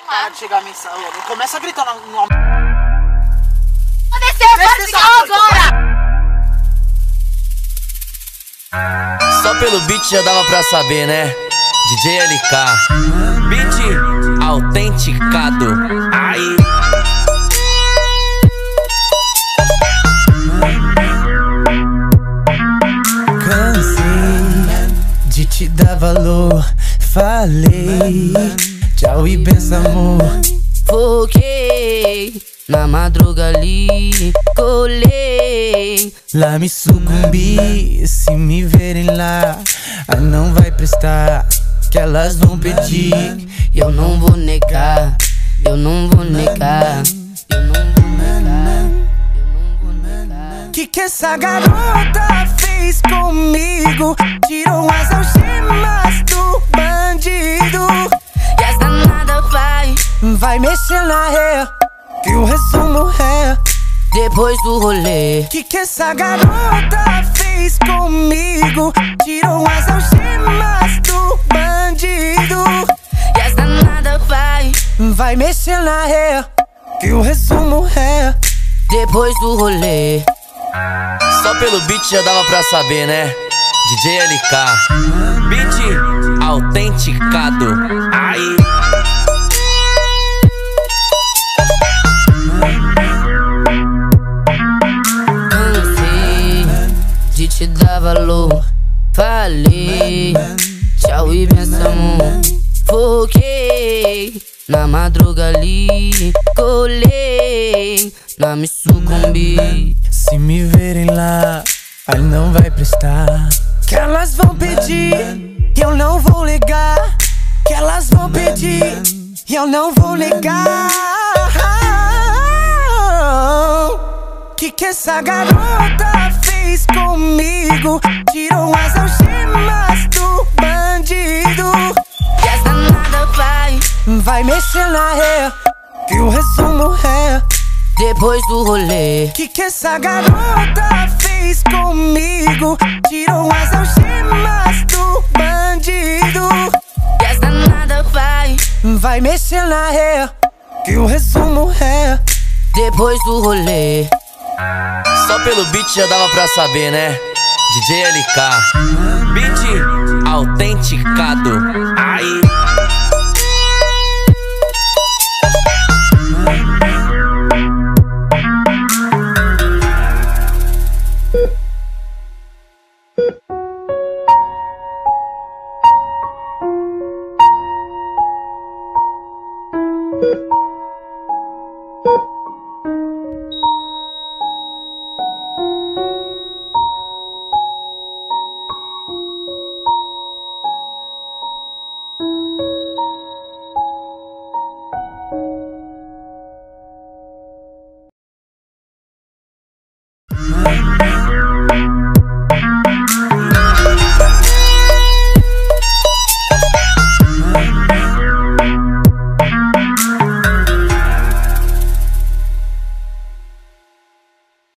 Para de chegar a mensagem. Não começa gritando no... Vou descer, para de cigarro agora! Só pelo beat já dava pra saber, né? DJ LK, beat autenticado. Aí. Cansei de te dar valor, falei tchau e benção, amor. Foquei na madruga ali, colei. Lá me sucumbi, se me verem lá, aí não vai prestar, que elas vão pedir. E eu não vou negar, eu não vou negar, eu não vou negar, eu não vou negar. Que essa garota fez comigo? Tirou as algemas do bandido. E as danada vai mexer na ré, que o resumo é depois do rolê. Que essa garota fez comigo? Tirou as algemas do bandido. E as danada vai mexer na ré, que o resumo é depois do rolê. Só pelo beat já dava pra saber, né? DJ LK, beat autenticado. Aí. Cansei de te dar valor, falei tchau e benção, amor. Foquei na madruga ali, colei. Lá me sucumbi. Se me verem lá, aí não vai prestar, que elas vão pedir, eu não vou negar. Que elas vão pedir, eu não vou negar. Que essa garota fez comigo? Tirou as algemas do bandido. E as danada vai mexer na ré, que o resumo é depois do rolê. Que essa garota fez comigo? Tirou as algemas do bandido. E as danada vai mexer na ré, que o resumo é depois do rolê. Só pelo beat já dava pra saber, né? DJ LK, beat autenticado. Aí.